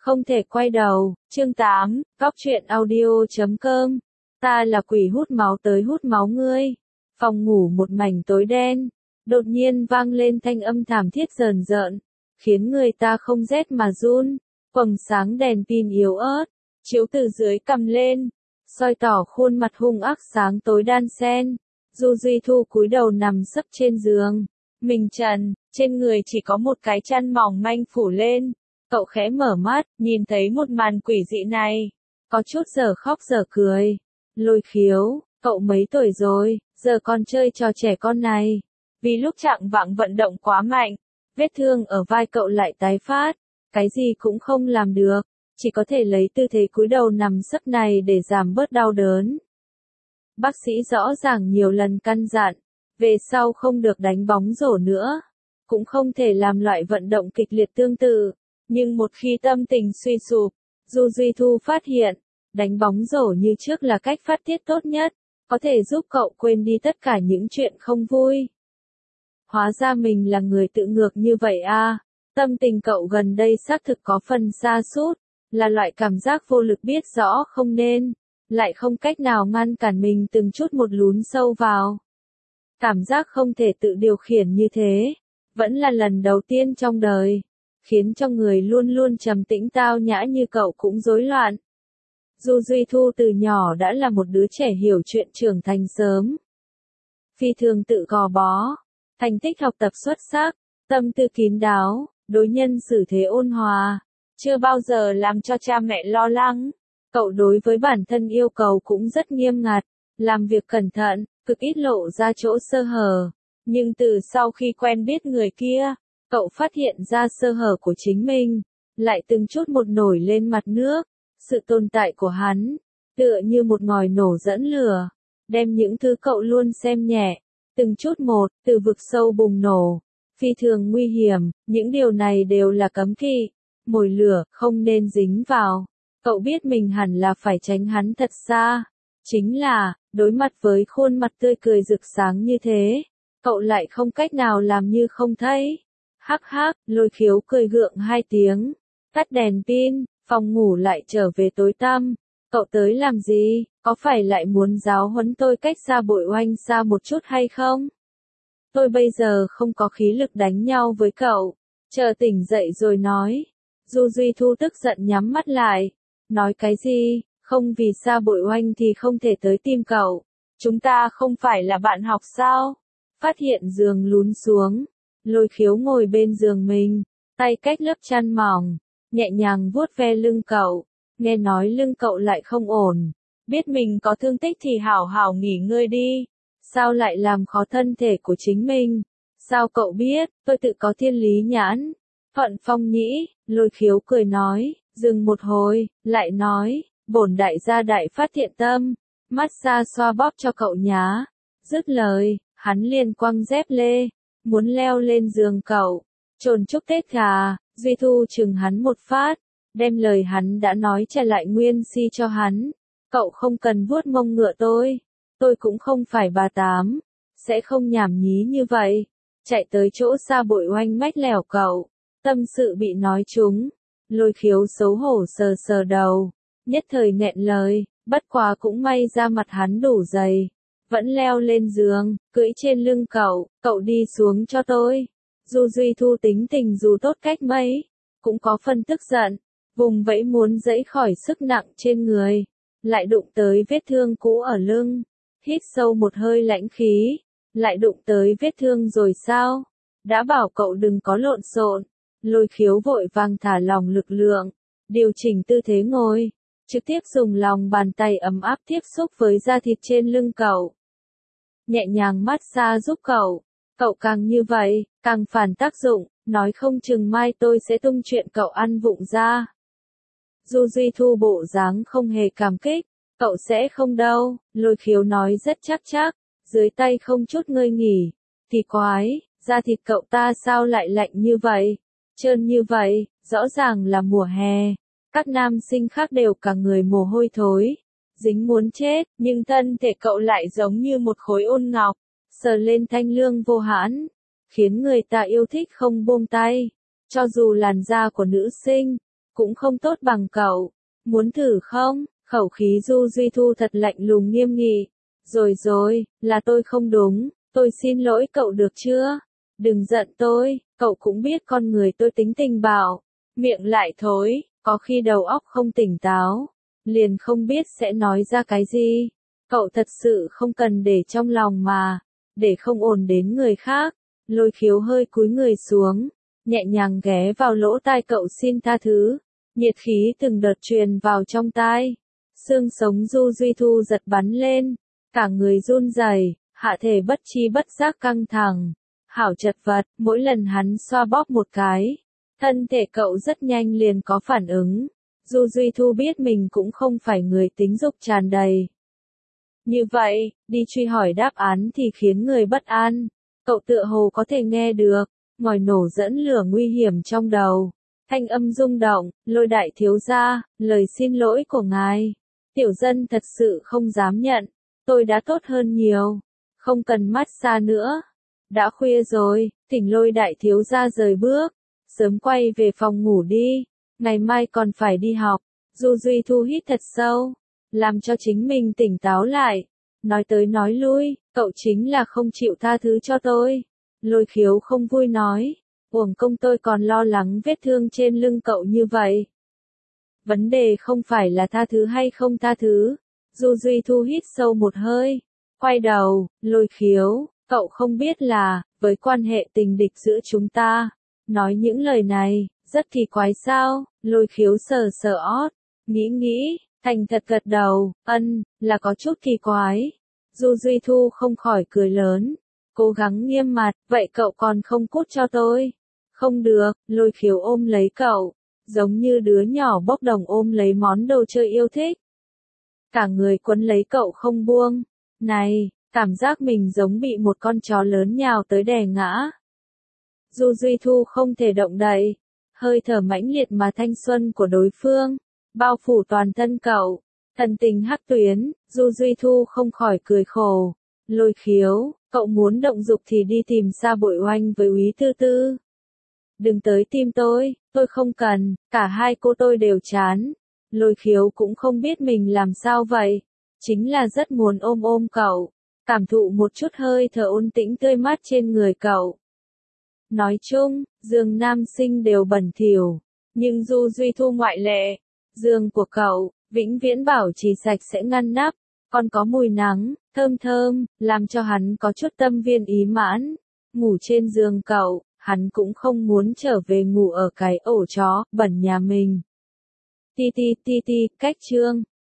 Không thể quay đầu, chương 8, góc truyện audio.com. Ta là quỷ hút máu tới hút máu ngươi. Phòng ngủ một mảnh tối đen, đột nhiên vang lên thanh âm thảm thiết rờn rợn, khiến người ta không rét mà run. Quầng sáng đèn pin yếu ớt, chiếu từ dưới cầm lên, soi tỏ khuôn mặt hung ác sáng tối đan xen. Du Duy Thu cúi đầu nằm sấp trên giường, mình trần, trên người chỉ có một cái chăn mỏng manh phủ lên. Cậu khẽ mở mắt, nhìn thấy một màn quỷ dị này, có chút giờ khóc giờ cười. Lôi Khiếu, cậu mấy tuổi rồi, giờ còn chơi trò trẻ con này. Vì lúc trạng vạng vận động quá mạnh, vết thương ở vai cậu lại tái phát, cái gì cũng không làm được, chỉ có thể lấy tư thế cúi đầu nằm sấp này để giảm bớt đau đớn. Bác sĩ rõ ràng nhiều lần căn dặn, về sau không được đánh bóng rổ nữa, cũng không thể làm loại vận động kịch liệt tương tự. Nhưng một khi tâm tình suy sụp, Du Duy Thu phát hiện, đánh bóng rổ như trước là cách phát tiết tốt nhất, có thể giúp cậu quên đi tất cả những chuyện không vui. Hóa ra mình là người tự ngược như vậy à, tâm tình cậu gần đây xác thực có phần sa sút, là loại cảm giác vô lực biết rõ không nên, lại không cách nào ngăn cản mình từng chút một lún sâu vào. Cảm giác không thể tự điều khiển như thế, vẫn là lần đầu tiên trong đời, khiến cho người luôn luôn trầm tĩnh tao nhã như cậu cũng rối loạn. Du Duy Thu từ nhỏ đã là một đứa trẻ hiểu chuyện trưởng thành sớm. Phi thường tự gò bó, thành tích học tập xuất sắc, tâm tư kín đáo, đối nhân xử thế ôn hòa, chưa bao giờ làm cho cha mẹ lo lắng. Cậu đối với bản thân yêu cầu cũng rất nghiêm ngặt, làm việc cẩn thận, cực ít lộ ra chỗ sơ hở. Nhưng từ sau khi quen biết người kia, cậu phát hiện ra sơ hở của chính mình, lại từng chút một nổi lên mặt nước. Sự tồn tại của hắn, tựa như một ngòi nổ dẫn lửa, đem những thứ cậu luôn xem nhẹ, từng chút một, từ vực sâu bùng nổ, phi thường nguy hiểm, những điều này đều là cấm kỵ, mồi lửa, không nên dính vào. Cậu biết mình hẳn là phải tránh hắn thật xa, chính là, đối mặt với khuôn mặt tươi cười rực sáng như thế, cậu lại không cách nào làm như không thấy. Hắc hắc, Lôi Khiếu cười gượng hai tiếng, tắt đèn pin, phòng ngủ lại trở về tối tăm. Cậu tới làm gì, có phải lại muốn giáo huấn tôi cách xa Bội Oanh xa một chút hay không? Tôi bây giờ không có khí lực đánh nhau với cậu, chờ tỉnh dậy rồi nói. Du Duy Thu tức giận nhắm mắt lại, nói cái gì, không vì xa Bội Oanh thì không thể tới tìm cậu, chúng ta không phải là bạn học sao? Phát hiện giường lún xuống, Lôi Khiếu ngồi bên giường mình, tay cách lớp chăn mỏng, nhẹ nhàng vuốt ve lưng cậu, nghe nói lưng cậu lại không ổn, biết mình có thương tích thì hảo hảo nghỉ ngơi đi, sao lại làm khó thân thể của chính mình, sao cậu biết, tôi tự có thiên lý nhãn, Thuận Phong nhĩ, Lôi Khiếu cười nói, dừng một hồi, lại nói, bổn đại gia đại phát thiện tâm, massage xoa bóp cho cậu nhá, dứt lời, hắn liền quăng dép lê, muốn leo lên giường cậu, trồn chúc Tết gà. Duy Thu chừng hắn một phát, đem lời hắn đã nói trả lại nguyên si cho hắn. Cậu không cần vuốt mông ngựa tôi cũng không phải bà Tám, sẽ không nhảm nhí như vậy. Chạy tới chỗ xa Bội Oanh mách lẻo cậu, tâm sự bị nói trúng. Lôi Khiếu xấu hổ sờ sờ đầu, nhất thời nghẹn lời, bất quá cũng may ra mặt hắn đủ dày. Vẫn leo lên giường, cưỡi trên lưng cậu đi xuống cho tôi. Du Duy Thu tính tình dù tốt cách mấy, cũng có phần tức giận, vùng vẫy muốn giãy khỏi sức nặng trên người, lại đụng tới vết thương cũ ở lưng, hít sâu một hơi lãnh khí, lại đụng tới vết thương rồi sao? Đã bảo cậu đừng có lộn xộn. Lôi Khiếu vội vàng thả lỏng lực lượng, điều chỉnh tư thế ngồi, trực tiếp dùng lòng bàn tay ấm áp tiếp xúc với da thịt trên lưng cậu, nhẹ nhàng massage giúp cậu. Cậu càng như vậy, càng phản tác dụng, nói không chừng mai tôi sẽ tung chuyện cậu ăn vụng ra. Du Duy Thu bộ dáng không hề cảm kích, cậu sẽ không đâu, Lôi Khiếu nói rất chắc, dưới tay không chút ngơi nghỉ. Thì quái, da thịt cậu ta sao lại lạnh như vậy, trơn như vậy, rõ ràng là mùa hè. Các nam sinh khác đều cả người mồ hôi thối, dính muốn chết, nhưng thân thể cậu lại giống như một khối ôn ngọc. Sờ lên thanh lương vô hãn, khiến người ta yêu thích không buông tay. Cho dù làn da của nữ sinh cũng không tốt bằng cậu. Muốn thử không? Khẩu khí Du Duy Thu thật lạnh lùng nghiêm nghị. Rồi, là tôi không đúng, tôi xin lỗi cậu được chưa? Đừng giận tôi, cậu cũng biết con người tôi tính tình bạo, miệng lại thối, có khi đầu óc không tỉnh táo, liền không biết sẽ nói ra cái gì. Cậu thật sự không cần để trong lòng mà, để không ổn đến người khác. Lôi Khiếu hơi cúi người xuống, nhẹ nhàng ghé vào lỗ tai cậu xin tha thứ, nhiệt khí từng đợt truyền vào trong tai. Xương sống Du Duy Thu giật bắn lên, cả người run rẩy, hạ thể bất chi bất giác căng thẳng, hảo chật vật, mỗi lần hắn xoa bóp một cái, thân thể cậu rất nhanh liền có phản ứng. Du Duy Thu biết mình cũng không phải người tính dục tràn đầy. Như vậy, đi truy hỏi đáp án thì khiến người bất an. Cậu tựa hồ có thể nghe được, ngòi nổ dẫn lửa nguy hiểm trong đầu. Thanh âm rung động, Lôi đại thiếu gia, lời xin lỗi của ngài. Tiểu dân thật sự không dám nhận, tôi đã tốt hơn nhiều, không cần massage nữa. Đã khuya rồi, thỉnh Lôi đại thiếu gia rời bước, sớm quay về phòng ngủ đi, ngày mai còn phải đi học. Du Duy Thu hít thật sâu, làm cho chính mình tỉnh táo lại. Nói tới nói lui, cậu chính là không chịu tha thứ cho tôi. Lôi Khiếu không vui nói, uổng công tôi còn lo lắng vết thương trên lưng cậu như vậy. Vấn đề không phải là tha thứ hay không tha thứ. Du Duy Thu hít sâu một hơi, quay đầu, Lôi Khiếu, cậu không biết là, với quan hệ tình địch giữa chúng ta, nói những lời này, rất kỳ quái sao? Lôi Khiếu sờ sờ ót, nghĩ, thành thật gật đầu, là có chút kỳ quái. Du Duy Thu không khỏi cười lớn, cố gắng nghiêm mặt, vậy cậu còn không cút cho tôi? Không được, Lôi Khiếu ôm lấy cậu, giống như đứa nhỏ bốc đồng ôm lấy món đồ chơi yêu thích. Cả người quấn lấy cậu không buông. Này, cảm giác mình giống bị một con chó lớn nhào tới đè ngã. Du Duy Thu không thể động đậy, hơi thở mãnh liệt mà thanh xuân của đối phương bao phủ toàn thân cậu, thần tình hắc tuyến. Du Duy Thu không khỏi cười khổ. Lôi Khiếu, cậu muốn động dục thì đi tìm Sa Bội Oanh với Úy Tư Tư. Đừng tới tìm tôi không cần, cả hai cô tôi đều chán. Lôi Khiếu cũng không biết mình làm sao vậy, chính là rất muốn ôm cậu, cảm thụ một chút hơi thở ôn tĩnh tươi mát trên người cậu. Nói chung, giường nam sinh đều bẩn thỉu, nhưng Du Duy Thu ngoại lệ. Giường của cậu, vĩnh viễn bảo trì sạch sẽ ngăn nắp, còn có mùi nắng, thơm, làm cho hắn có chút tâm viên ý mãn. Ngủ trên giường cậu, hắn cũng không muốn trở về ngủ ở cái ổ chó bẩn nhà mình. Ti, cách chương.